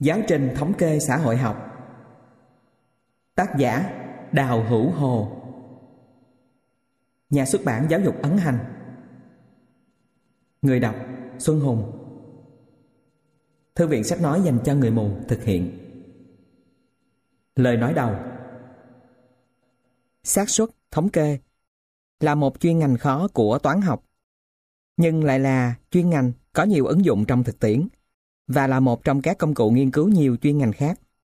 Giáo trình thống kê xã hội học. Tác giả Đào Hữu Hồ. Nhà xuất bản Giáo dục Ấn Hành. Người đọc Xuân Hùng. Thư viện sách nói dành cho người mù thực hiện. Lời nói đầu. Xác suất thống kê là một chuyên ngành khó của toán học, nhưng lại là chuyên ngành có nhiều ứng dụng trong thực tiễn và là một trong các công cụ nghiên cứu nhiều chuyên ngành khác.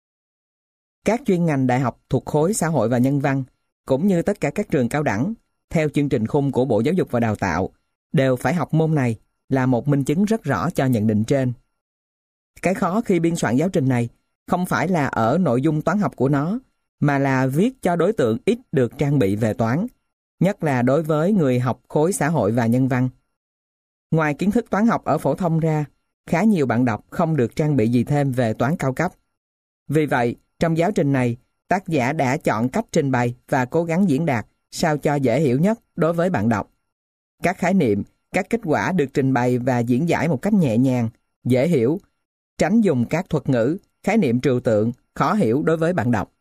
Các chuyên ngành đại học thuộc khối xã hội và nhân văn, cũng như tất cả các trường cao đẳng, theo chương trình khung của Bộ Giáo dục và Đào tạo, đều phải học môn này là một minh chứng rất rõ cho nhận định trên. Cái khó khi biên soạn giáo trình này không phải là ở nội dung toán học của nó, mà là viết cho đối tượng ít được trang bị về toán, nhất là đối với người học khối xã hội và nhân văn. Ngoài kiến thức toán học ở phổ thông ra, khá nhiều bạn đọc không được trang bị gì thêm về toán cao cấp. Vì vậy, trong giáo trình này, tác giả đã chọn cách trình bày và cố gắng diễn đạt sao cho dễ hiểu nhất đối với bạn đọc. Các khái niệm, các kết quả được trình bày và diễn giải một cách nhẹ nhàng, dễ hiểu, tránh dùng các thuật ngữ, khái niệm trừu tượng, khó hiểu đối với bạn đọc.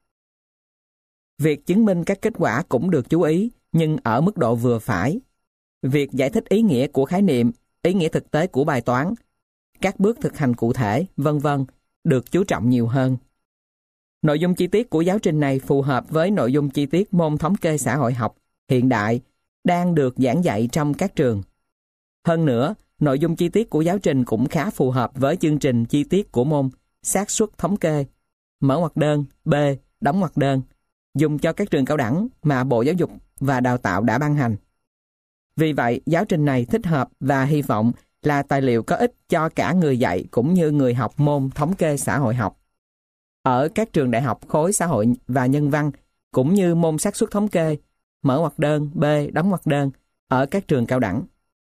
Việc chứng minh các kết quả cũng được chú ý, nhưng ở mức độ vừa phải. Việc giải thích ý nghĩa của khái niệm, ý nghĩa thực tế của bài toán, các bước thực hành cụ thể, vân vân, được chú trọng nhiều hơn. Nội dung chi tiết của giáo trình này phù hợp với nội dung chi tiết môn thống kê xã hội học hiện đại đang được giảng dạy trong các trường. Hơn nữa, nội dung chi tiết của giáo trình cũng khá phù hợp với chương trình chi tiết của môn xác suất thống kê, mở ngoặc đơn, B, đóng ngoặc đơn, dùng cho các trường cao đẳng mà Bộ Giáo dục và Đào tạo đã ban hành. Vì vậy, giáo trình này thích hợp và hy vọng là tài liệu có ích cho cả người dạy cũng như người học môn thống kê xã hội học. Ở các trường đại học khối xã hội và nhân văn, cũng như môn xác suất thống kê, mở ngoặc đơn, B, đóng ngoặc đơn, ở các trường cao đẳng.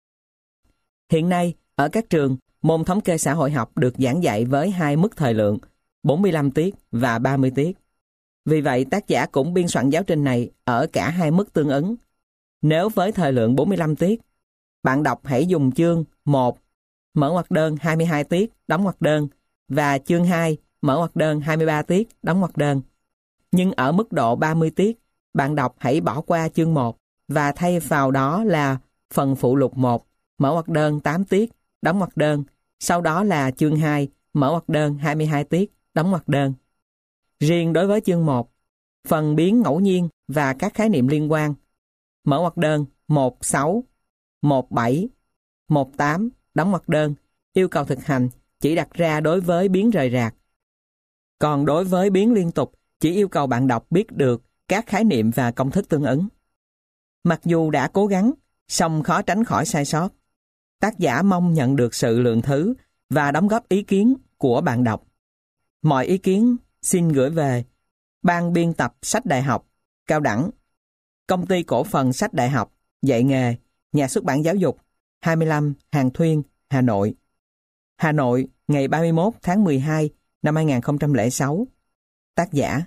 Hiện nay, ở các trường, môn thống kê xã hội học được giảng dạy với hai mức thời lượng, 45 tiết và 30 tiết. Vì vậy, tác giả cũng biên soạn giáo trình này ở cả hai mức tương ứng. Nếu với thời lượng 45 tiết, bạn đọc hãy dùng chương 1, mở ngoặc đơn 22 tiết, đóng ngoặc đơn, và chương 2, mở ngoặc đơn 23 tiết, đóng ngoặc đơn. Nhưng ở mức độ 30 tiết, bạn đọc hãy bỏ qua chương 1 và thay vào đó là phần phụ lục 1, mở ngoặc đơn 8 tiết, đóng ngoặc đơn, sau đó là chương 2, mở ngoặc đơn 22 tiết, đóng ngoặc đơn. Riêng đối với chương 1, phần biến ngẫu nhiên và các khái niệm liên quan, mở ngoặc đơn 16, 17, 18, đóng ngoặc đơn, yêu cầu thực hành chỉ đặt ra đối với biến rời rạc. Còn đối với biến liên tục, chỉ yêu cầu bạn đọc biết được các khái niệm và công thức tương ứng. Mặc dù đã cố gắng, song khó tránh khỏi sai sót. Tác giả mong nhận được sự lượng thứ và đóng góp ý kiến của bạn đọc. Mọi ý kiến xin gửi về Ban biên tập sách đại học, cao đẳng, Công ty cổ phần sách đại học, dạy nghề, Nhà xuất bản Giáo dục, 25 Hàng Thuyên, Hà Nội. Hà Nội, ngày 31 tháng 12 năm 2006. Tác giả.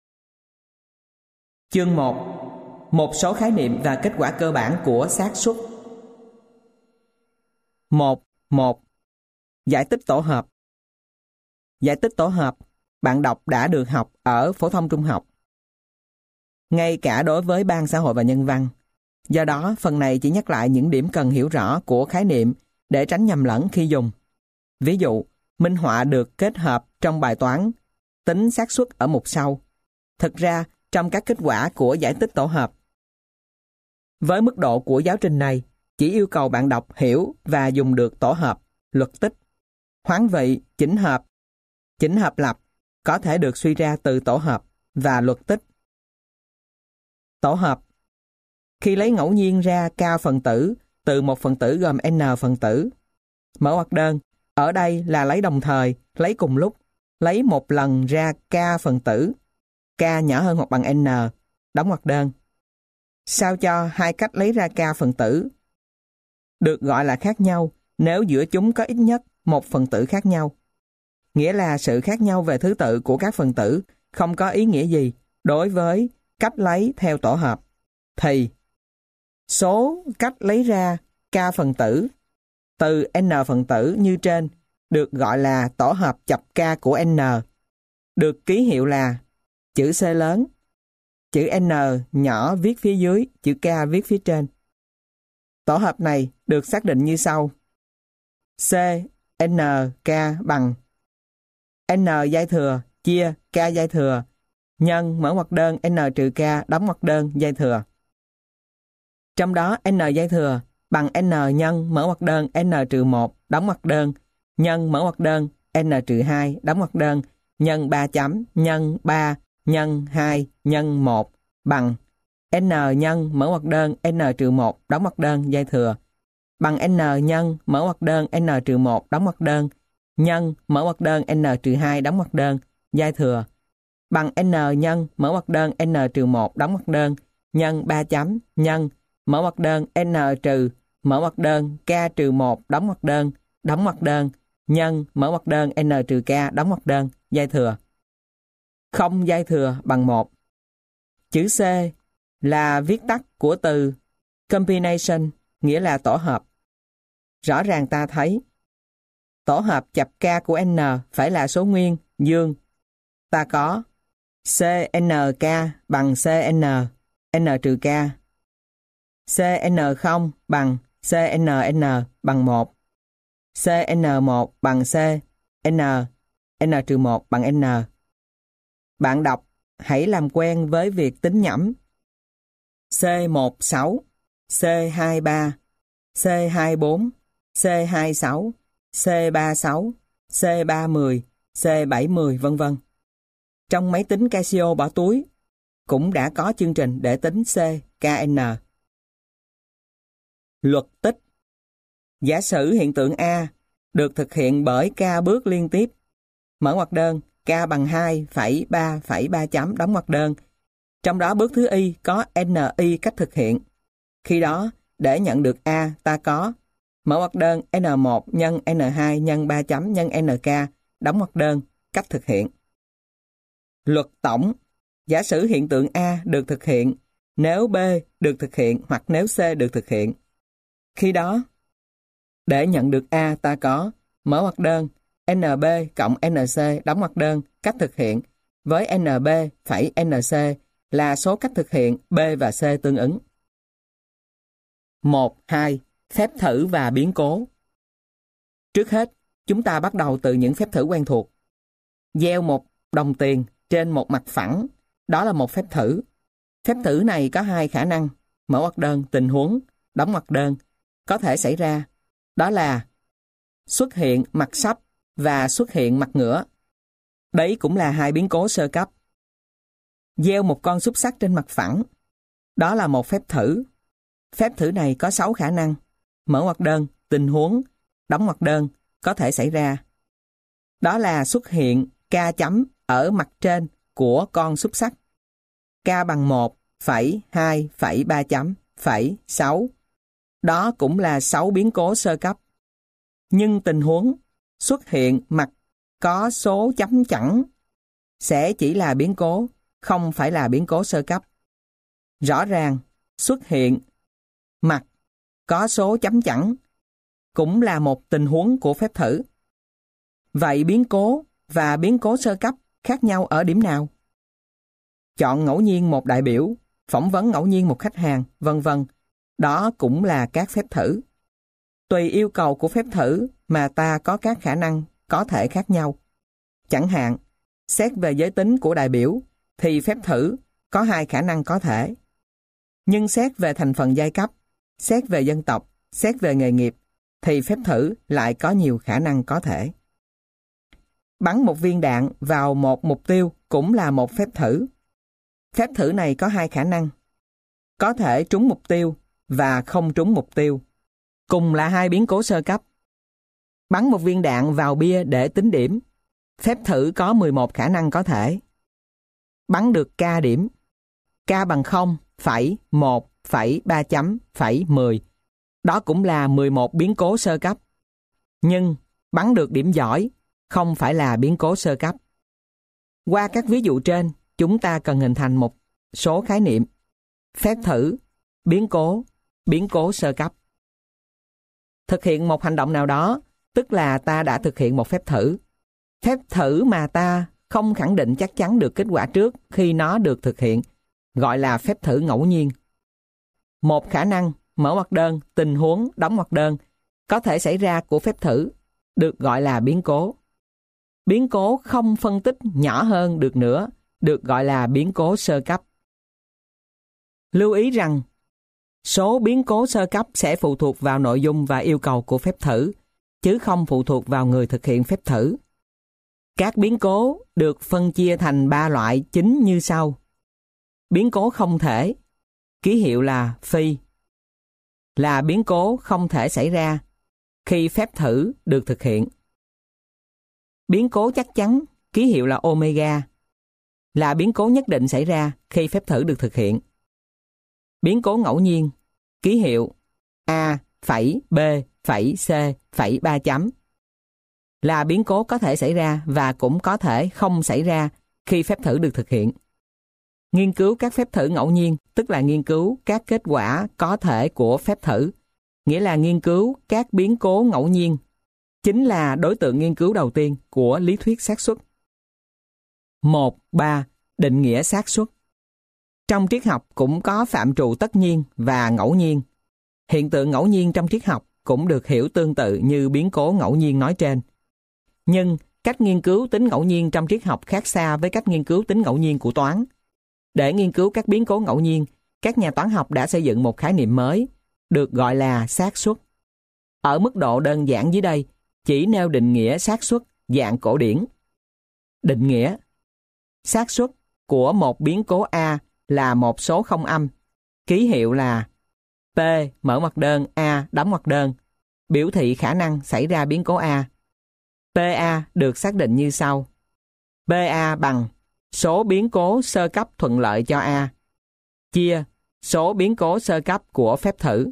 Chương 1. Một số khái niệm và kết quả cơ bản của xác suất. 1. Giải tích tổ hợp. Giải tích tổ hợp, bạn đọc đã được học ở phổ thông trung học, ngay cả đối với ban xã hội và nhân văn. Do đó, phần này chỉ nhắc lại những điểm cần hiểu rõ của khái niệm để tránh nhầm lẫn khi dùng. Ví dụ, minh họa được kết hợp trong bài toán tính xác suất ở mục sau. Thực ra, trong các kết quả của giải tích tổ hợp. Với mức độ của giáo trình này, chỉ yêu cầu bạn đọc hiểu và dùng được tổ hợp, luật tích, hoán vị, chỉnh hợp lập có thể được suy ra từ tổ hợp và luật tích. Tổ hợp. Khi lấy ngẫu nhiên ra k phần tử từ một phần tử gồm n phần tử. Mở ngoặc đơn, ở đây là lấy đồng thời, lấy cùng lúc, lấy một lần ra k phần tử, k nhỏ hơn hoặc bằng n, đóng ngoặc đơn. Sao cho hai cách lấy ra k phần tử được gọi là khác nhau nếu giữa chúng có ít nhất một phần tử khác nhau. Nghĩa là sự khác nhau về thứ tự của các phần tử không có ý nghĩa gì đối với cách lấy theo tổ hợp. Thì số cách lấy ra k phần tử từ n phần tử như trên được gọi là tổ hợp chập K của N, được ký hiệu là chữ C lớn, chữ N nhỏ viết phía dưới, chữ K viết phía trên. Tổ hợp này được xác định như sau. C, N, K bằng N giai thừa chia K giai thừa nhân mở ngoặc đơn N trừ K đóng ngoặc đơn giai thừa. Trong đó N giai thừa bằng N nhân mở ngoặc đơn N trừ 1 đóng ngoặc đơn nhân mở ngoặc đơn N trừ 2 đóng ngoặc đơn nhân 3 chấm nhân 3 nhân 2 nhân 1 bằng N nhân mở ngoặc đơn N trừ 1 đóng ngoặc đơn giai thừa bằng N nhân mở ngoặc đơn N trừ 1 đóng ngoặc đơn nhân mở ngoặc đơn N trừ 2 đóng ngoặc đơn giai thừa bằng N nhân mở ngoặc đơn N trừ 1 đóng ngoặc đơn nhân 3 chấm nhân mở ngoặc đơn N trừ mở ngoặc đơn K trừ 1 đóng ngoặc đơn nhân mở ngoặc đơn N trừ K đóng ngoặc đơn giai thừa. Không giai thừa bằng 1. Chữ C là viết tắt của từ combination, nghĩa là tổ hợp. Rõ ràng ta thấy tổ hợp chập K của N phải là số nguyên dương. Ta có CNK bằng CN, N trừ K. CN0 bằng CNN bằng 1. CN1 bằng C, N trừ 1 bằng N. Bạn đọc hãy làm quen với việc tính nhẩm. C16, C23, C24, C26, C36, C30, C70 vân vân. Trong máy tính Casio bỏ túi cũng đã có chương trình để tính CKN. Luật tích. Giả sử hiện tượng A được thực hiện bởi K bước liên tiếp. Mở ngoặc đơn K bằng 2,3,3 chấm đóng ngoặc đơn. Trong đó bước thứ Y có NI cách thực hiện. Khi đó, để nhận được A, ta có mở ngoặc đơn N1 nhân N2 nhân 3 chấm nhân NK đóng ngoặc đơn cách thực hiện. Luật tổng. Giả sử hiện tượng A được thực hiện nếu B được thực hiện hoặc nếu C được thực hiện. Khi đó, để nhận được A, ta có mở ngoặc đơn NB cộng NC đóng ngoặc đơn cách thực hiện với NB phẩy NC là số cách thực hiện B và C tương ứng. 1, 2. Phép thử và biến cố. Trước hết, chúng ta bắt đầu từ những phép thử quen thuộc. Gieo một đồng tiền trên một mặt phẳng, đó là một phép thử. Phép thử này có hai khả năng, mở ngoặc đơn tình huống, đóng ngoặc đơn, có thể xảy ra. Đó là xuất hiện mặt sấp và xuất hiện mặt ngửa. Đấy cũng là hai biến cố sơ cấp. Gieo một con xúc xắc trên mặt phẳng. Đó là một phép thử. Phép thử này có 6 khả năng. Mở ngoặc đơn, tình huống, đóng ngoặc đơn, có thể xảy ra. Đó là xuất hiện K chấm ở mặt trên của con xúc xắc. K bằng 1,2,3 chấm, 6. Đó cũng là 6 biến cố sơ cấp. Nhưng tình huống xuất hiện mặt có số chấm chẵn sẽ chỉ là biến cố, không phải là biến cố sơ cấp. Rõ ràng, xuất hiện mặt có số chấm chẵn cũng là một tình huống của phép thử. Vậy biến cố và biến cố sơ cấp khác nhau ở điểm nào? Chọn ngẫu nhiên một đại biểu, phỏng vấn ngẫu nhiên một khách hàng, vân vân. Đó cũng là các phép thử. Tùy yêu cầu của phép thử mà ta có các khả năng có thể khác nhau. Chẳng hạn, xét về giới tính của đại biểu thì phép thử có 2 khả năng có thể. Nhưng xét về thành phần giai cấp, xét về dân tộc, xét về nghề nghiệp thì phép thử lại có nhiều khả năng có thể. Bắn một viên đạn vào một mục tiêu cũng là một phép thử. Phép thử này có 2 khả năng. Có thể trúng mục tiêu và không trúng mục tiêu. Cùng là 2 biến cố sơ cấp. Bắn một viên đạn vào bia để tính điểm. Phép thử có 11 khả năng có thể. Bắn được K điểm. K bằng 0,1,3 chấm, 10. Đó cũng là 11 biến cố sơ cấp. Nhưng bắn được điểm giỏi không phải là biến cố sơ cấp. Qua các ví dụ trên, chúng ta cần hình thành một số khái niệm: phép thử, biến cố sơ cấp. Thực hiện một hành động nào đó tức là ta đã thực hiện một phép thử. Phép thử mà ta không khẳng định chắc chắn được kết quả trước khi nó được thực hiện, gọi là phép thử ngẫu nhiên. Một khả năng, mở ngoặc đơn, tình huống, đóng ngoặc đơn, có thể xảy ra của phép thử, được gọi là biến cố. Biến cố không phân tích nhỏ hơn được nữa, được gọi là biến cố sơ cấp. Lưu ý rằng, số biến cố sơ cấp sẽ phụ thuộc vào nội dung và yêu cầu của phép thử, chứ không phụ thuộc vào người thực hiện phép thử. Các biến cố được phân chia thành 3 loại chính như sau. Biến cố không thể, ký hiệu là phi, là biến cố không thể xảy ra khi phép thử được thực hiện. Biến cố chắc chắn, ký hiệu là omega, là biến cố nhất định xảy ra khi phép thử được thực hiện. Biến cố ngẫu nhiên, ký hiệu A, B, C, 3 chấm, là biến cố có thể xảy ra và cũng có thể không xảy ra khi phép thử được thực hiện. Nghiên cứu các phép thử ngẫu nhiên, tức là nghiên cứu các kết quả có thể của phép thử, nghĩa là nghiên cứu các biến cố ngẫu nhiên, chính là đối tượng nghiên cứu đầu tiên của lý thuyết xác suất. 1.3. Định nghĩa xác suất. Trong triết học cũng có phạm trù tất nhiên và ngẫu nhiên. Hiện tượng ngẫu nhiên trong triết học cũng được hiểu tương tự như biến cố ngẫu nhiên nói trên. Nhưng cách nghiên cứu tính ngẫu nhiên trong triết học khác xa với cách nghiên cứu tính ngẫu nhiên của toán. Để nghiên cứu các biến cố ngẫu nhiên, các nhà toán học đã xây dựng một khái niệm mới, được gọi là xác suất. Ở mức độ đơn giản dưới đây, chỉ nêu định nghĩa xác suất dạng cổ điển. Định nghĩa: xác suất của một biến cố A là một số không âm, ký hiệu là P, mở ngoặc đơn, A, đóng ngoặc đơn, biểu thị khả năng xảy ra biến cố A. PA được xác định như sau. PA bằng số biến cố sơ cấp thuận lợi cho A, chia số biến cố sơ cấp của phép thử.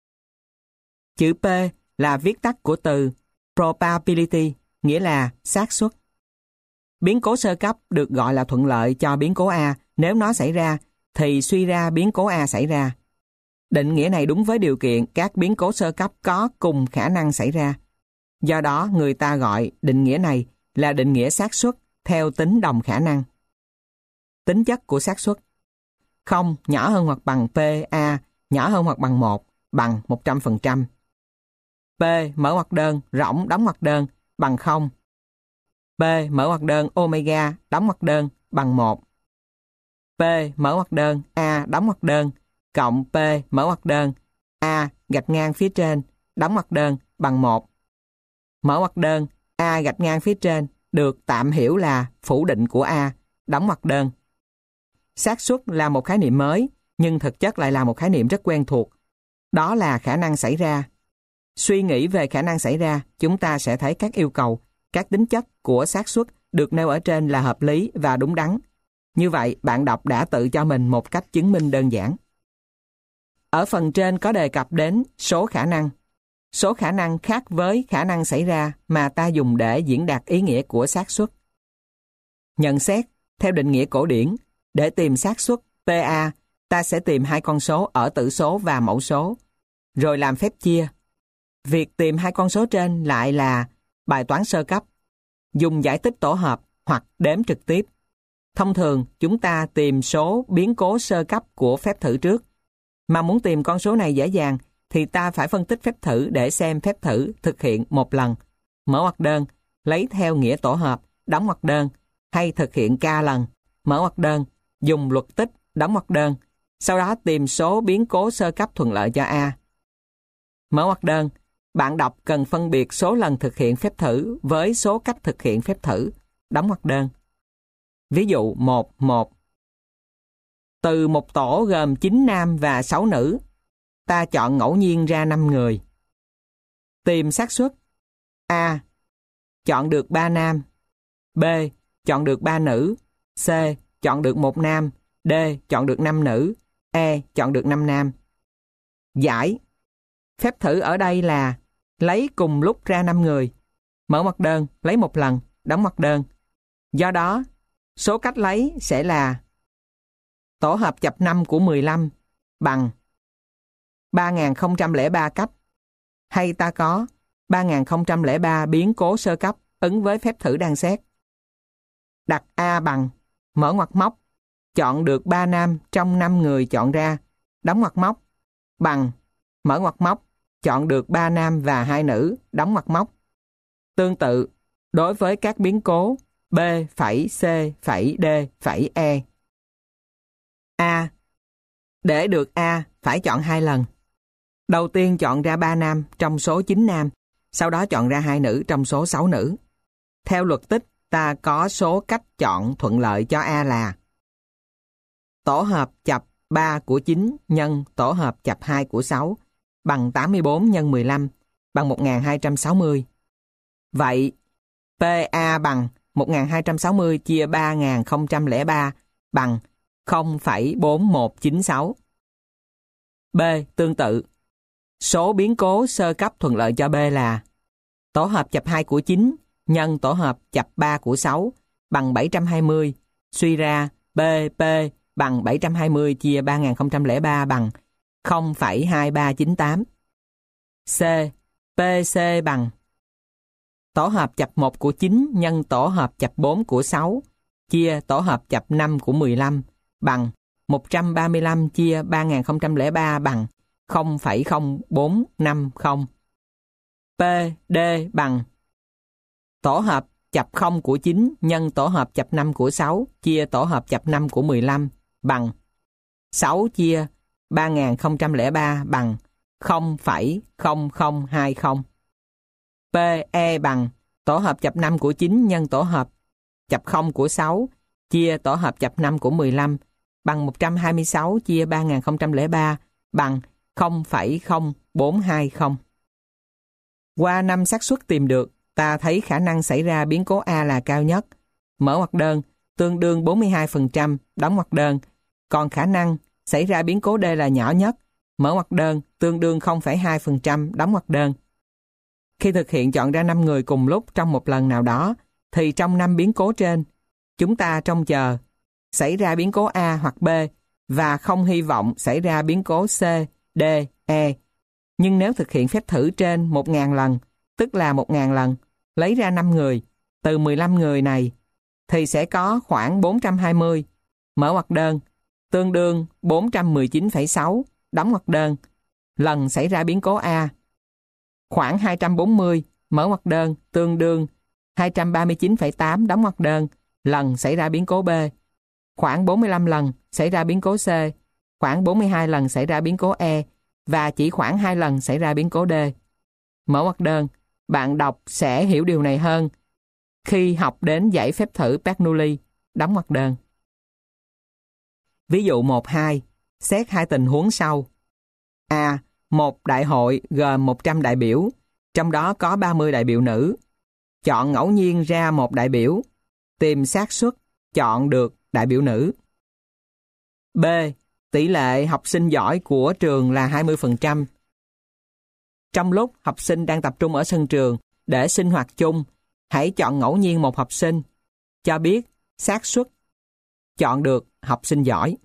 Chữ P là viết tắt của từ probability, nghĩa là xác suất. Biến cố sơ cấp được gọi là thuận lợi cho biến cố A nếu nó xảy ra, thì suy ra biến cố A xảy ra. Định nghĩa này đúng với điều kiện các biến cố sơ cấp có cùng khả năng xảy ra. Do đó, người ta gọi định nghĩa này là định nghĩa xác suất theo tính đồng khả năng. Tính chất của xác suất: 0 nhỏ hơn hoặc bằng PA nhỏ hơn hoặc bằng 1 bằng 100%. P mở ngoặc đơn, rỗng đóng ngoặc đơn bằng 0. P mở ngoặc đơn omega đóng ngoặc đơn bằng 1. P mở ngoặc đơn A đóng ngoặc đơn cộng P mở ngoặc đơn A gạch ngang phía trên đóng ngoặc đơn bằng 1. Mở ngoặc đơn A gạch ngang phía trên được tạm hiểu là phủ định của A đóng ngoặc đơn. Xác suất là một khái niệm mới, nhưng thực chất lại là một khái niệm rất quen thuộc. Đó là khả năng xảy ra. Suy nghĩ về khả năng xảy ra, chúng ta sẽ thấy các yêu cầu, các tính chất của xác suất được nêu ở trên là hợp lý và đúng đắn. Như vậy, bạn đọc đã tự cho mình một cách chứng minh đơn giản. Ở phần trên có đề cập đến số khả năng. Số khả năng khác với khả năng xảy ra mà ta dùng để diễn đạt ý nghĩa của xác suất. Nhận xét, theo định nghĩa cổ điển, để tìm xác suất PA, ta sẽ tìm hai con số ở tử số và mẫu số, rồi làm phép chia. Việc tìm hai con số trên lại là bài toán sơ cấp, dùng giải tích tổ hợp hoặc đếm trực tiếp. Thông thường, chúng ta tìm số biến cố sơ cấp của phép thử trước. Mà muốn tìm con số này dễ dàng, thì ta phải phân tích phép thử để xem phép thử thực hiện một lần, mở ngoặc đơn, lấy theo nghĩa tổ hợp, đóng ngoặc đơn, hay thực hiện k lần, mở ngoặc đơn, dùng luật tích, đóng ngoặc đơn, sau đó tìm số biến cố sơ cấp thuận lợi cho A. Mở ngoặc đơn, bạn đọc cần phân biệt số lần thực hiện phép thử với số cách thực hiện phép thử, đóng ngoặc đơn. Ví dụ 1.1. Từ một tổ gồm 9 nam và 6 nữ, ta chọn ngẫu nhiên ra 5 người. Tìm xác suất: A. Chọn được 3 nam. B. Chọn được 3 nữ. C. Chọn được 1 nam. D. Chọn được 5 nữ. E. Chọn được 5 nam. Giải: phép thử ở đây là lấy cùng lúc ra 5 người. Mở ngoặc đơn, lấy một lần, đóng ngoặc đơn. Do đó, số cách lấy sẽ là tổ hợp chập 5 của 15 bằng 3003 cách. Hay ta có 3003 biến cố sơ cấp ứng với phép thử đang xét. Đặt A bằng, mở ngoặc móc, chọn được 3 nam trong 5 người chọn ra, đóng ngoặc móc, bằng, mở ngoặc móc, chọn được 3 nam và 2 nữ, đóng ngoặc móc. Tương tự, đối với các biến cố B, C, D, E. A. Để được A, phải chọn 2 lần. Đầu tiên chọn ra 3 nam trong số 9 nam, sau đó chọn ra 2 nữ trong số 6 nữ. Theo luật tích, ta có số cách chọn thuận lợi cho A là tổ hợp chập 3 của 9 nhân tổ hợp chập 2 của 6 bằng 84 nhân 15 bằng 1260. Vậy, PA bằng 1260 chia 3003 bằng 0,4196. B. Tương tự, số biến cố sơ cấp thuận lợi cho B là tổ hợp chập 2 của 9 nhân tổ hợp chập 3 của 6 bằng 720. Suy ra PP bằng 720 chia 3003 bằng 0,2398. C. PC bằng tổ hợp chập 1 của 9 nhân tổ hợp chập 4 của 6 chia tổ hợp chập 5 của 15 bằng 135 chia 3003 bằng 0,0450. PD bằng tổ hợp chập 0 của 9 nhân tổ hợp chập 5 của 6 chia tổ hợp chập 5 của 15 bằng 6 chia 3003 bằng 0,0020. PE bằng tổ hợp chập 5 của 9 nhân tổ hợp chập 0 của 6 chia tổ hợp chập 5 của 15 bằng 126 chia 3003 bằng 0,0420. Qua 5 xác suất tìm được, ta thấy khả năng xảy ra biến cố A là cao nhất. Mở ngoặc đơn, tương đương 42%, đóng ngoặc đơn. Còn khả năng xảy ra biến cố D là nhỏ nhất. Mở ngoặc đơn, tương đương 0,2%, đóng ngoặc đơn. Khi thực hiện chọn ra 5 người cùng lúc trong một lần nào đó, thì trong 5 biến cố trên, chúng ta trông chờ xảy ra biến cố A hoặc B và không hy vọng xảy ra biến cố C, D, E. Nhưng nếu thực hiện phép thử trên 1.000 lần, tức là 1.000 lần, lấy ra 5 người, từ 15 người này, thì sẽ có khoảng 420, mở ngoặc đơn, tương đương 419,6, đóng ngoặc đơn, lần xảy ra biến cố A. Khoảng 240, mở ngoặc đơn, tương đương 239,8, đóng ngoặc đơn, lần xảy ra biến cố B. Khoảng 45 lần xảy ra biến cố C, khoảng 42 lần xảy ra biến cố E, và chỉ khoảng 2 lần xảy ra biến cố D. Mở ngoặc đơn, bạn đọc sẽ hiểu điều này hơn khi học đến dãy phép thử Bernoulli, đóng ngoặc đơn. Ví dụ 1-2, xét 2 tình huống sau. A. Một đại hội gồm 100 đại biểu, trong đó có 30 đại biểu nữ. Chọn ngẫu nhiên ra một đại biểu, tìm xác suất chọn được đại biểu nữ. B. Tỷ lệ học sinh giỏi của trường là 20%. Trong lúc học sinh đang tập trung ở sân trường để sinh hoạt chung, hãy chọn ngẫu nhiên một học sinh, cho biết xác suất chọn được học sinh giỏi.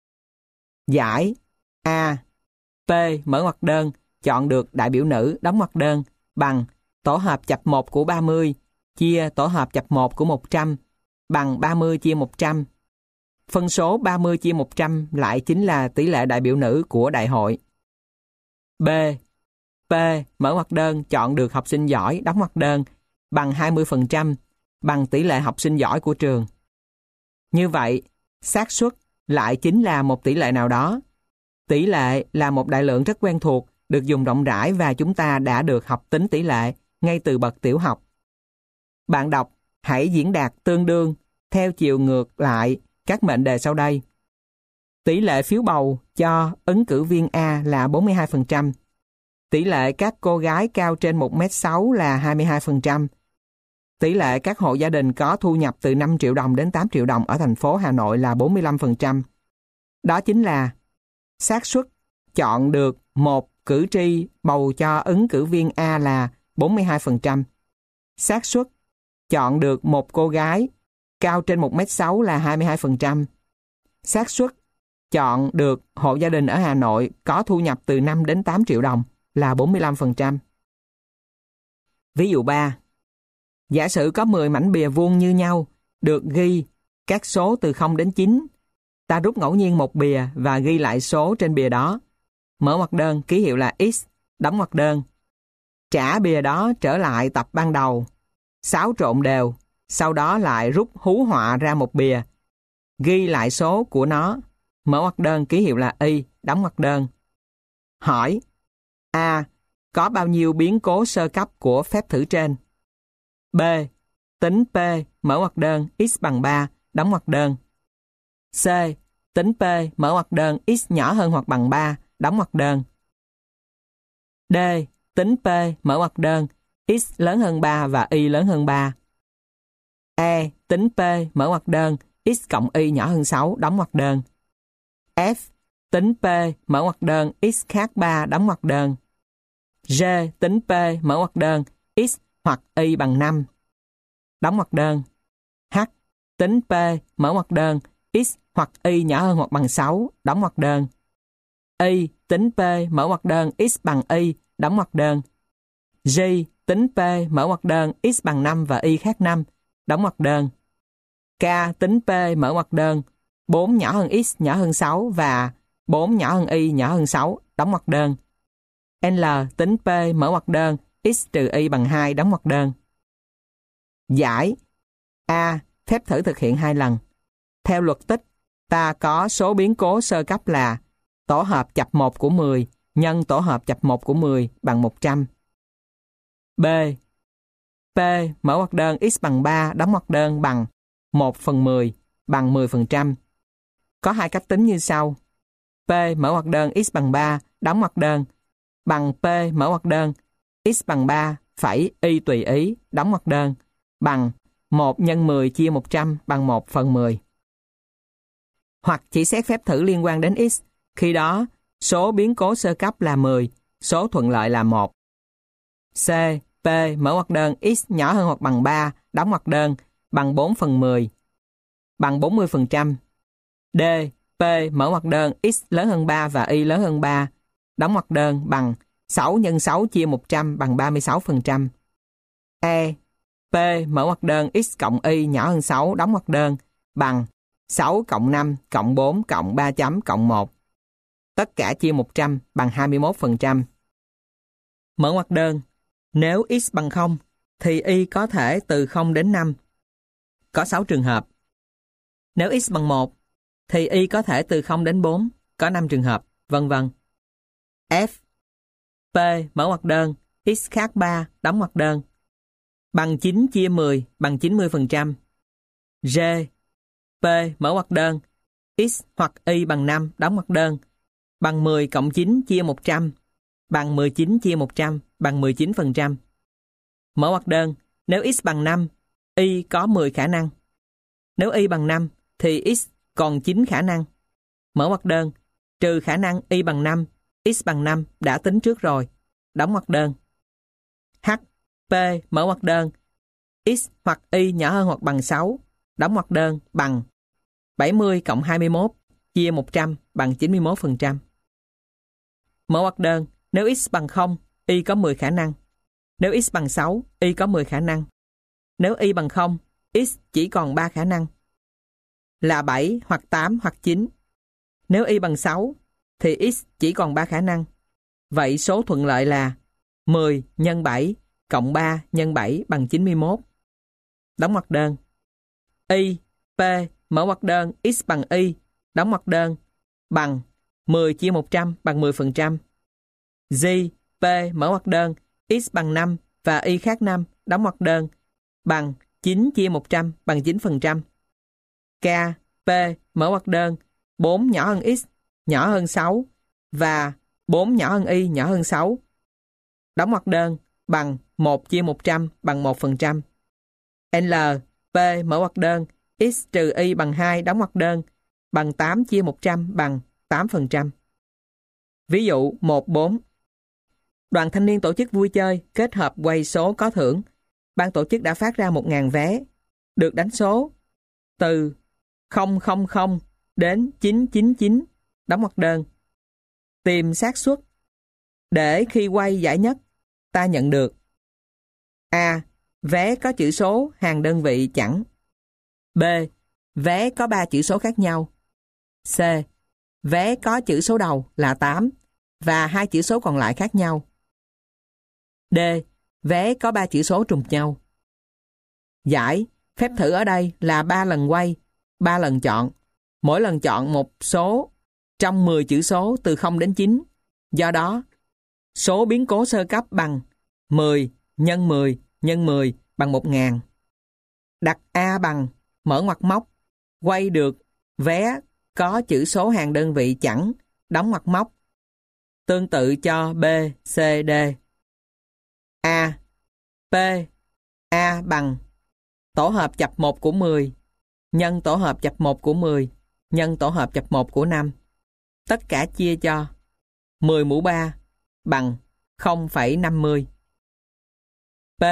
Giải A. P. Mở ngoặc đơn, chọn được đại biểu nữ, đóng ngoặc đơn, bằng tổ hợp chập 1 của 30 chia tổ hợp chập 1 của 100 bằng 30 chia 100. Phân số 30 chia 100 lại chính là tỷ lệ đại biểu nữ của đại hội. B. P. Mở ngoặc đơn, chọn được học sinh giỏi, đóng ngoặc đơn, bằng 20%, bằng tỷ lệ học sinh giỏi của trường. Như vậy, xác suất lại chính là một tỷ lệ nào đó. Tỷ lệ là một đại lượng rất quen thuộc, được dùng rộng rãi và chúng ta đã được học tính tỷ lệ ngay từ bậc tiểu học. Bạn đọc hãy diễn đạt tương đương theo chiều ngược lại các mệnh đề sau đây. Tỷ lệ phiếu bầu cho ứng cử viên A là 42%. Tỷ lệ các cô gái cao trên 1m6 là 22%. Tỷ lệ các hộ gia đình có thu nhập từ 5 triệu đồng đến 8 triệu đồng ở thành phố Hà Nội là 45%. Đó chính là xác suất chọn được một cử tri bầu cho ứng cử viên A là 42%. Xác suất chọn được một cô gái cao trên 1m6 là 22%. Xác suất chọn được hộ gia đình ở Hà Nội có thu nhập từ 5 đến 8 triệu đồng là 45%. Ví dụ 3. Giả sử có 10 mảnh bìa vuông như nhau, được ghi các số từ 0 đến 9. Ta rút ngẫu nhiên một bìa và ghi lại số trên bìa đó. Mở ngoặc đơn, ký hiệu là X, đóng ngoặc đơn. Trả bìa đó trở lại tập ban đầu. Xáo trộn đều, sau đó lại rút hú họa ra một bìa. Ghi lại số của nó. Mở ngoặc đơn, ký hiệu là Y, đóng ngoặc đơn. Hỏi: A. Có bao nhiêu biến cố sơ cấp của phép thử trên? B. Tính P, mở ngoặc đơn, x bằng 3, đóng ngoặc đơn. C. Tính P, mở ngoặc đơn, x nhỏ hơn hoặc bằng 3, đóng ngoặc đơn. D. Tính P, mở ngoặc đơn, x lớn hơn 3 và y lớn hơn 3. E. Tính P, mở ngoặc đơn, x cộng y nhỏ hơn 6, đóng ngoặc đơn. F. Tính P, mở ngoặc đơn, x khác 3, đóng ngoặc đơn. G. Tính P, mở ngoặc đơn, x hoặc y bằng 5, đóng ngoặc đơn. H. Tính P, mở ngoặc đơn, x hoặc y nhỏ hơn hoặc bằng 6, đóng ngoặc đơn. Y. Tính P, mở ngoặc đơn, x bằng y, đóng ngoặc đơn. G. Tính P, mở ngoặc đơn, x bằng 5 và y khác 5, đóng ngoặc đơn. K. Tính P, mở ngoặc đơn, 4 nhỏ hơn x nhỏ hơn 6 và 4 nhỏ hơn y nhỏ hơn 6, đóng ngoặc đơn. L. Tính P, mở ngoặc đơn, x trừ y bằng 2, đóng ngoặc đơn. Giải. A. Phép thử thực hiện 2 lần. Theo luật tích, ta có số biến cố sơ cấp là tổ hợp chập 1 của 10 nhân tổ hợp chập 1 của 10 bằng 100. B. P, mở ngoặc đơn, x bằng 3, đóng ngoặc đơn bằng 1/10 bằng 10%. Có 2 cách tính như sau. P, mở ngoặc đơn, x bằng 3, đóng ngoặc đơn bằng P, mở ngoặc đơn, x bằng 3 phẩy y tùy ý, đóng ngoặc đơn bằng 1 nhân 10 chia 100 bằng 1/10. Hoặc chỉ xét phép thử liên quan đến x, khi đó số biến cố sơ cấp là 10, số thuận lợi là 1. C. P, mở ngoặc đơn, x nhỏ hơn hoặc bằng 3, đóng ngoặc đơn bằng 4/10 bằng 40%. D. P, mở ngoặc đơn, x lớn hơn 3 và y lớn hơn 3, đóng ngoặc đơn bằng 6 nhân 6 chia 100 bằng 36%. E. P, mở ngoặc đơn, x cộng y nhỏ hơn 6, đóng ngoặc đơn bằng 6 cộng 5 cộng 4 cộng 3 chấm cộng 1. Tất cả chia 100 bằng 21%. Mở ngoặc đơn. Nếu x bằng 0, thì y có thể từ 0 đến 5. Có 6 trường hợp. Nếu x bằng 1, thì y có thể từ 0 đến 4. Có 5 trường hợp, vân vân. F. P, mở ngoặc đơn, x khác 3, đóng ngoặc đơn bằng 9 chia 10 bằng 90%. G. P, mở ngoặc đơn, x hoặc y bằng 5, đóng ngoặc đơn bằng 10 cộng 9 chia 100 bằng 19 chia 100 bằng 19%. Mở ngoặc đơn, nếu x bằng 5, y có 10 khả năng. Nếu y bằng 5, thì x còn 9 khả năng. Mở ngoặc đơn, trừ khả năng y bằng 5, x bằng 5 đã tính trước rồi. Đóng ngoặc đơn. H. P, mở ngoặc đơn, x hoặc y nhỏ hơn hoặc bằng 6, đóng ngoặc đơn bằng 70 cộng 21 chia 100 bằng 91%. Mở ngoặc đơn, nếu x bằng 0, y có 10 khả năng. Nếu x bằng 6, y có 10 khả năng. Nếu y bằng 0, x chỉ còn 3 khả năng là 7 hoặc 8 hoặc 9. Nếu y bằng 6, thì x chỉ còn 3 khả năng. Vậy số thuận lợi là 10 nhân 7 cộng 3 nhân 7 bằng 91. Đóng ngoặc đơn. Y, P, mở ngoặc đơn, x bằng y, đóng ngoặc đơn bằng 10 chia 100 bằng 10%. G, P, mở ngoặc đơn, x bằng 5 và y khác 5, đóng ngoặc đơn bằng 9 chia 100 bằng 9%. K, P, mở ngoặc đơn, 4 nhỏ hơn x, nhỏ hơn 6 và 4 nhỏ hơn y, nhỏ hơn 6. Đóng ngoặc đơn bằng 1 chia 100 bằng 1%. L, P, mở ngoặc đơn, x trừ y bằng 2, đóng ngoặc đơn bằng 8 chia 100 bằng 8%. Ví dụ 1.4. Đoàn thanh niên tổ chức vui chơi kết hợp quay số có thưởng. Ban tổ chức đã phát ra 1.000 vé, được đánh số từ 000 đến 999, đóng ngoặc đơn. Tìm xác suất để khi quay giải nhất, ta nhận được A. Vé có chữ số hàng đơn vị chẵn. B. Vé có 3 chữ số khác nhau. C. Vé có chữ số đầu là 8 và 2 chữ số còn lại khác nhau. D. Vé có 3 chữ số trùng nhau. Giải, phép thử ở đây là 3 lần quay, 3 lần chọn. Mỗi lần chọn một số trong 10 chữ số từ 0 đến 9. Do đó, số biến cố sơ cấp bằng 10 nhân 10 nhân 10 bằng 1000. Đặt A bằng, mở ngoặc móc, quay được vé có chữ số hàng đơn vị chẵn, đóng ngoặc móc. Tương tự cho B, C, D. A. P. A bằng tổ hợp chập 1 của 10 nhân tổ hợp chập 1 của 10 nhân tổ hợp chập 1 của 5. Tất cả chia cho 10 mũ 3 bằng 0,50. P.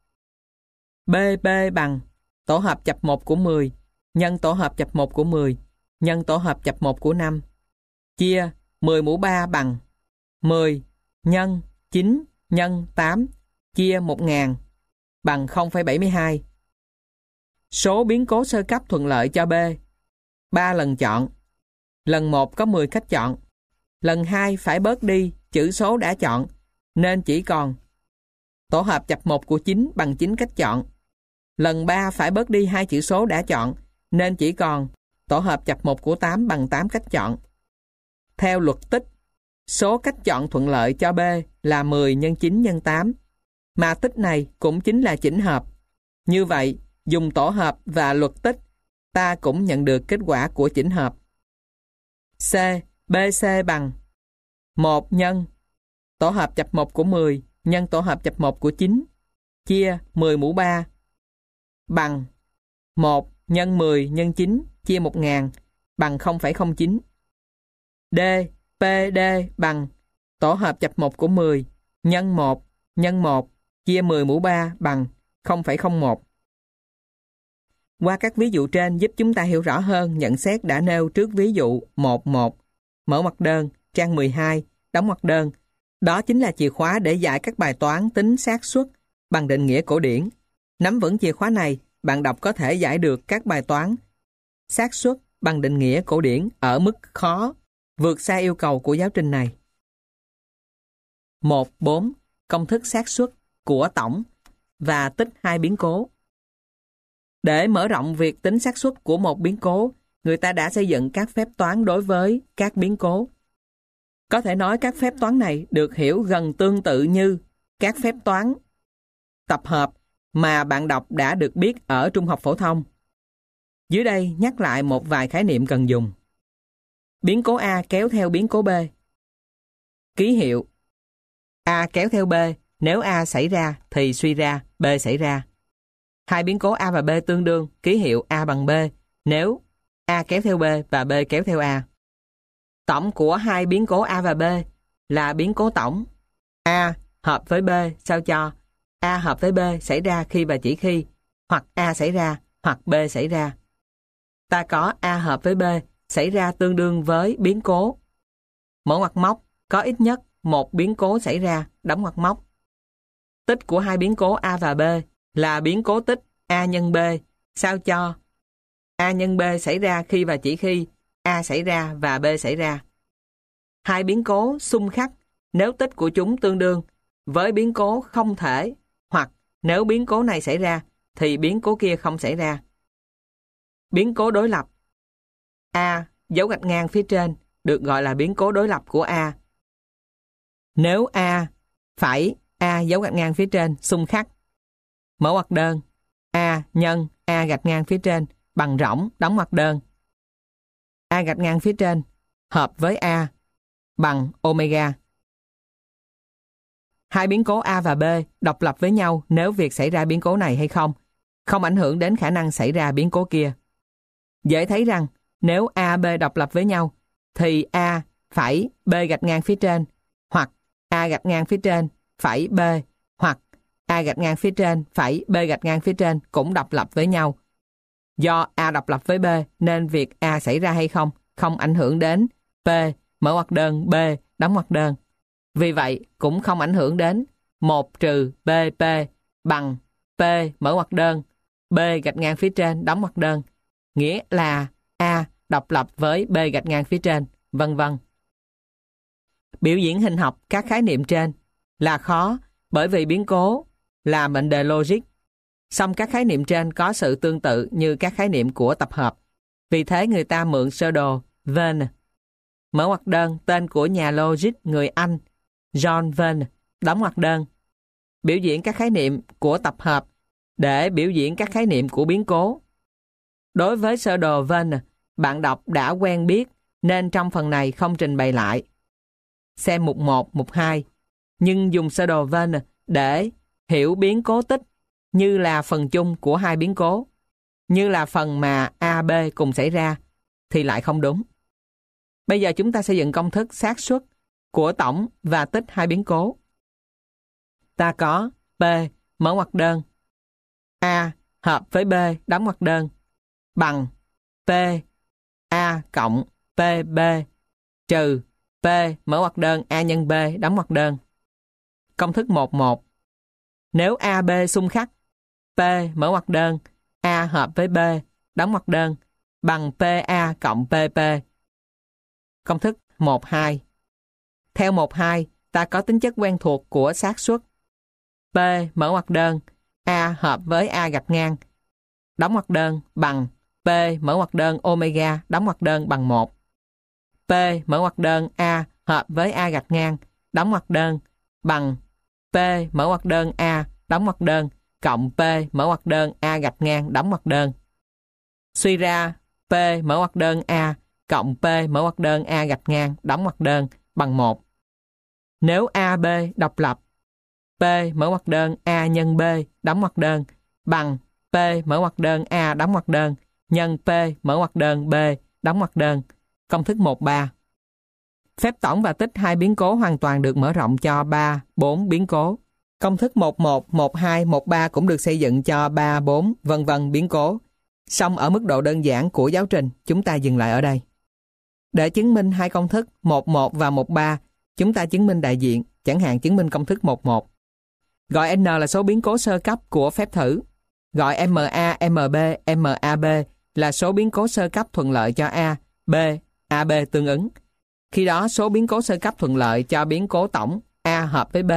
B bằng tổ hợp chập 1 của 10 nhân tổ hợp chập 1 của 10 nhân tổ hợp chập 1 của 5. Chia 10 mũ 3 bằng 10 nhân 9 nhân 8 chia 1000 bằng 0,72. Số biến cố sơ cấp thuận lợi cho B. 3 lần chọn. Lần 1 có 10 cách chọn. Lần 2 phải bớt đi chữ số đã chọn nên chỉ còn tổ hợp chập 1 của 9 bằng 9 cách chọn. Lần 3 phải bớt đi 2 chữ số đã chọn nên chỉ còn tổ hợp chập 1 của 8 bằng 8 cách chọn. Theo luật tích, số cách chọn thuận lợi cho B là 10 nhân 9 nhân 8, mà tích này cũng chính là chỉnh hợp. Như vậy, dùng tổ hợp và luật tích, ta cũng nhận được kết quả của chỉnh hợp. C. BC bằng 1 nhân tổ hợp chập 1 của 10 nhân tổ hợp chập 1 của 9 chia 10 mũ 3 bằng 1 nhân 10 nhân 9 chia 1000 bằng 0,09. D. PD bằng tổ hợp chập 1 của 10 nhân 1 nhân 1 chia 10 mũ 3 bằng 0,01. Qua các ví dụ trên giúp chúng ta hiểu rõ hơn nhận xét đã nêu trước ví dụ 1.1, mở ngoặc đơn, trang 12, đóng ngoặc đơn. Đó chính là chìa khóa để giải các bài toán tính xác suất bằng định nghĩa cổ điển. Nắm vững chìa khóa này, bạn đọc có thể giải được các bài toán xác suất bằng định nghĩa cổ điển ở mức khó, vượt xa yêu cầu của giáo trình này. 1.4. Công thức xác suất của tổng và tích hai biến cố. Để mở rộng việc tính xác suất của một biến cố, người ta đã xây dựng các phép toán đối với các biến cố. Có thể nói các phép toán này được hiểu gần tương tự như các phép toán tập hợp mà bạn đọc đã được biết ở trung học phổ thông. Dưới đây nhắc lại một vài khái niệm cần dùng. Biến cố A kéo theo biến cố B. Ký hiệu A kéo theo B, nếu A xảy ra thì suy ra B xảy ra. Hai biến cố A và B tương đương, ký hiệu A bằng B, nếu A kéo theo B và B kéo theo A. Tổng của hai biến cố A và B là biến cố tổng. A hợp với B sao cho A hợp với B xảy ra khi và chỉ khi hoặc A xảy ra hoặc B xảy ra. Ta có A hợp với B xảy ra tương đương với biến cố. Mở ngoặc móc, có ít nhất một biến cố xảy ra, đóng ngoặc móc. Tích của hai biến cố A và B là biến cố tích A nhân B, sao cho A nhân B xảy ra khi và chỉ khi A xảy ra và B xảy ra. Hai biến cố xung khắc nếu tích của chúng tương đương với biến cố không thể, hoặc nếu biến cố này xảy ra thì biến cố kia không xảy ra. Biến cố đối lập A dấu gạch ngang phía trên được gọi là biến cố đối lập của A. Nếu A phải A dấu gạch ngang phía trên xung khắc, mở ngoặc đơn, A nhân A gạch ngang phía trên bằng rỗng, đóng ngoặc đơn. A gạch ngang phía trên hợp với A bằng omega. Hai biến cố A và B độc lập với nhau nếu việc xảy ra biến cố này hay không ảnh hưởng đến khả năng xảy ra biến cố kia. Dễ thấy rằng nếu A, B độc lập với nhau thì A phải B gạch ngang phía trên, hoặc A gạch ngang phía trên phải B, hoặc A gạch ngang phía trên phải B gạch ngang phía trên cũng độc lập với nhau. Do A độc lập với B nên việc A xảy ra hay không ảnh hưởng đến P, mở ngoặc đơn, B, đóng ngoặc đơn. Vì vậy cũng không ảnh hưởng đến 1 trừ BP, bằng P mở ngoặc đơn, B gạch ngang phía trên đóng ngoặc đơn, nghĩa là A độc lập với B gạch ngang phía trên, vân vân. Biểu diễn hình học các khái niệm trên là khó bởi vì biến cố là mệnh đề logic. Song các khái niệm trên có sự tương tự như các khái niệm của tập hợp. Vì thế người ta mượn sơ đồ Venn. Mở ngoặc đơn, tên của nhà logic người Anh John Venn, đóng ngoặc đơn. Biểu diễn các khái niệm của tập hợp để biểu diễn các khái niệm của biến cố. Đối với sơ đồ Venn, bạn đọc đã quen biết nên trong phần này không trình bày lại. Xem mục 1, mục 2. Nhưng dùng sơ đồ Venn để hiểu biến cố tích như là phần chung của hai biến cố, như là phần mà A, B cùng xảy ra, thì lại không đúng. Bây giờ chúng ta xây dựng công thức xác suất của tổng và tích hai biến cố. Ta có P mở ngoặc đơn, A hợp với B đóng ngoặc đơn bằng P A cộng P B trừ P mở ngoặc đơn A nhân B đóng ngoặc đơn. Công thức 1-1. Nếu A B xung khắc, P mở ngoặc đơn A hợp với B đóng ngoặc đơn bằng PA cộng PP. Công thức 1-2. Theo 1-2, ta có tính chất quen thuộc của xác suất. P mở ngoặc đơn A hợp với A gạch ngang đóng ngoặc đơn bằng P mở ngoặc đơn omega đóng ngoặc đơn bằng 1. P mở ngoặc đơn A hợp với A gạch ngang đóng ngoặc đơn bằng P mở ngoặc đơn A đóng ngoặc đơn cộng P mở ngoặc đơn A gạch ngang đóng ngoặc đơn. Suy ra P mở ngoặc đơn A cộng P mở ngoặc đơn A gạch ngang đóng ngoặc đơn bằng 1. Nếu AB độc lập, P mở ngoặc đơn A nhân B đóng ngoặc đơn bằng P mở ngoặc đơn A đóng ngoặc đơn nhân P mở ngoặc đơn B đóng ngoặc đơn. Công thức 1-3. Phép tổng và tích hai biến cố hoàn toàn được mở rộng cho 3, 4 biến cố. Công thức 1-1, 1-2, 1-3 cũng được xây dựng cho 3, 4, vân vân biến cố. Song ở mức độ đơn giản của giáo trình, chúng ta dừng lại ở đây. Để chứng minh hai công thức 1-1 và 1-3, chúng ta chứng minh đại diện, chẳng hạn chứng minh công thức 1-1. Gọi N là số biến cố sơ cấp của phép thử. Gọi MA, MB, MAB là số biến cố sơ cấp thuận lợi cho A, B, AB tương ứng. Khi đó số biến cố sơ cấp thuận lợi cho biến cố tổng A hợp với B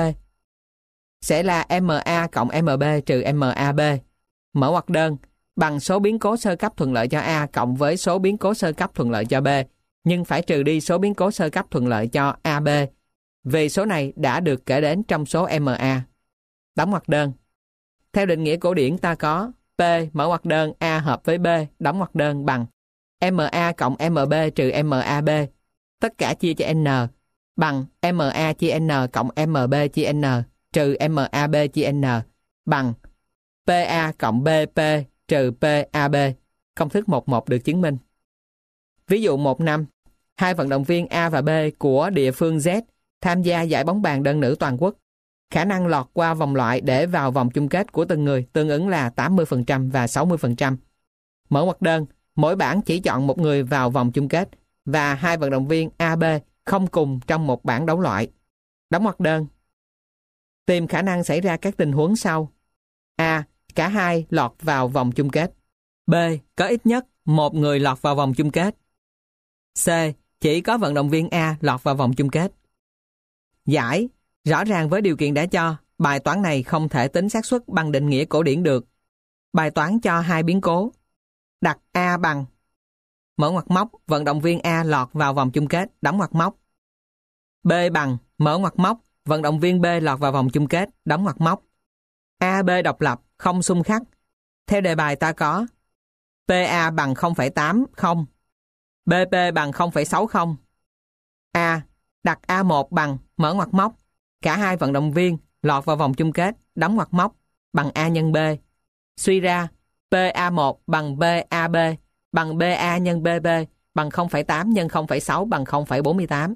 sẽ là MA cộng MB trừ MAB. Mở ngoặc đơn bằng số biến cố sơ cấp thuận lợi cho A cộng với số biến cố sơ cấp thuận lợi cho B, nhưng phải trừ đi số biến cố sơ cấp thuận lợi cho AB, vì số này đã được kể đến trong số MA. Đóng ngoặc đơn. Theo định nghĩa cổ điển ta có P mở ngoặc đơn A hợp với B đóng ngoặc đơn bằng MA cộng MB trừ MAB, tất cả chia cho N, bằng MA chia N cộng MB chia N trừ MAB chia N bằng PA cộng BP trừ PAB. Công thức 1-1 được chứng minh. Ví dụ 1-5. Hai vận động viên A và B của địa phương Z tham gia giải bóng bàn đơn nữ toàn quốc. Khả năng lọt qua vòng loại để vào vòng chung kết của từng người tương ứng là 80% và 60%. Mở ngoặc đơn, mỗi bảng chỉ chọn một người vào vòng chung kết và hai vận động viên A, B không cùng trong một bảng đấu loại. Đóng ngoặc đơn. Tìm khả năng xảy ra các tình huống sau. A. Cả hai lọt vào vòng chung kết. B. Có ít nhất một người lọt vào vòng chung kết. C. Chỉ có vận động viên A lọt vào vòng chung kết. Giải. Rõ ràng với điều kiện đã cho, bài toán này không thể tính xác suất bằng định nghĩa cổ điển được. Bài toán cho hai biến cố. Đặt A bằng mở ngoặc móc, vận động viên A lọt vào vòng chung kết, đóng ngoặc móc. B bằng mở ngoặc móc, vận động viên B lọt vào vòng chung kết, đóng ngoặc móc. A, B độc lập, không xung khắc. Theo đề bài ta có PA bằng 0,80, BP bằng 0,60. A. Đặt A1 bằng mở ngoặc móc, cả hai vận động viên lọt vào vòng chung kết, đóng ngoặc móc bằng A nhân B. Suy ra PA1 bằng BAB bằng BA nhân BB bằng 0,8 nhân 0,6 bằng 0,48.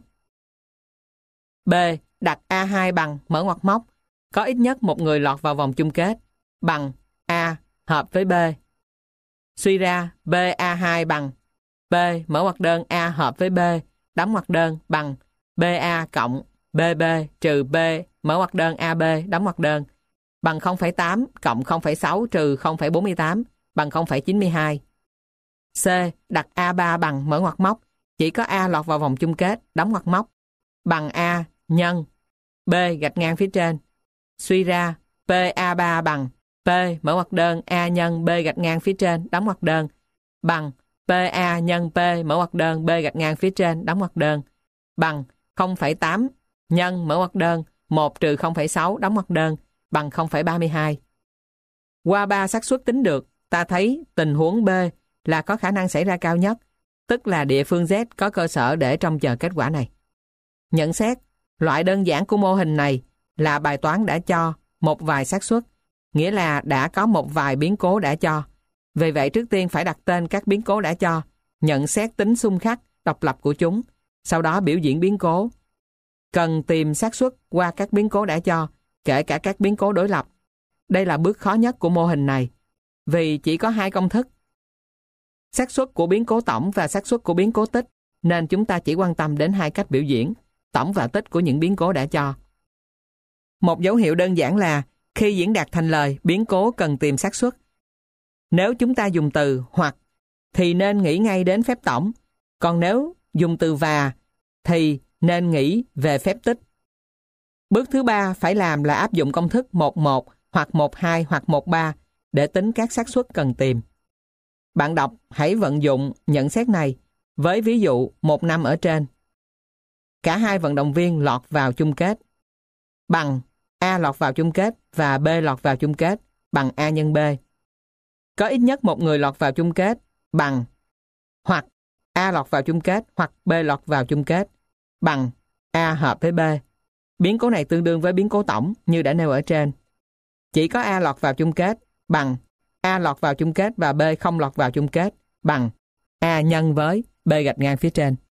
B. Đặt A2 bằng mở ngoặc móc, có ít nhất một người lọt vào vòng chung kết, bằng A hợp với B. Suy ra BA2 bằng B mở ngoặc đơn A hợp với B đóng ngoặc đơn bằng BA cộng BB trừ B mở ngoặc đơn AB đóng ngoặc đơn. bằng 0,8 cộng 0,6 trừ 0,48 bằng 0,92. C. Đặt A3 bằng mở ngoặc móc, chỉ có A lọt vào vòng chung kết, đóng ngoặc móc, bằng A nhân B gạch ngang phía trên. Suy ra PA3 bằng P mở ngoặc đơn A nhân B gạch ngang phía trên, đóng ngoặc đơn, bằng PA nhân P mở ngoặc đơn B gạch ngang phía trên, đóng ngoặc đơn, bằng 0,8 nhân mở ngoặc đơn 1 trừ 0,6 đóng ngoặc đơn bằng 0,32. Qua 3 xác suất tính được, ta thấy tình huống B là có khả năng xảy ra cao nhất, tức là địa phương Z có cơ sở để trông chờ kết quả này. Nhận xét, loại đơn giản của mô hình này là bài toán đã cho một vài xác suất, nghĩa là đã có một vài biến cố đã cho. Vì vậy trước tiên phải đặt tên các biến cố đã cho, nhận xét tính xung khắc, độc lập của chúng, sau đó biểu diễn biến cố. Cần tìm xác suất qua các biến cố đã cho, kể cả các biến cố đối lập. Đây là bước khó nhất của mô hình này, vì chỉ có 2 công thức, xác suất của biến cố tổng và xác suất của biến cố tích, nên chúng ta chỉ quan tâm đến 2 cách biểu diễn, tổng và tích của những biến cố đã cho. Một dấu hiệu đơn giản là khi diễn đạt thành lời biến cố cần tìm xác suất. Nếu chúng ta dùng từ hoặc thì nên nghĩ ngay đến phép tổng, còn nếu dùng từ và thì nên nghĩ về phép tích. Bước thứ 3 phải làm là áp dụng công thức 11 hoặc 12 hoặc 13 để tính các xác suất cần tìm. Bạn đọc hãy vận dụng nhận xét này với ví dụ 1 năm ở trên. Cả 2 vận động viên lọt vào chung kết, bằng A lọt vào chung kết và B lọt vào chung kết, bằng A nhân B. Có ít nhất một người lọt vào chung kết, bằng hoặc A lọt vào chung kết hoặc B lọt vào chung kết, bằng A hợp với B. Biến cố này tương đương với biến cố tổng như đã nêu ở trên. Chỉ có A lọt vào chung kết, bằng A lọt vào chung kết và B không lọt vào chung kết, bằng A nhân với B gạch ngang phía trên.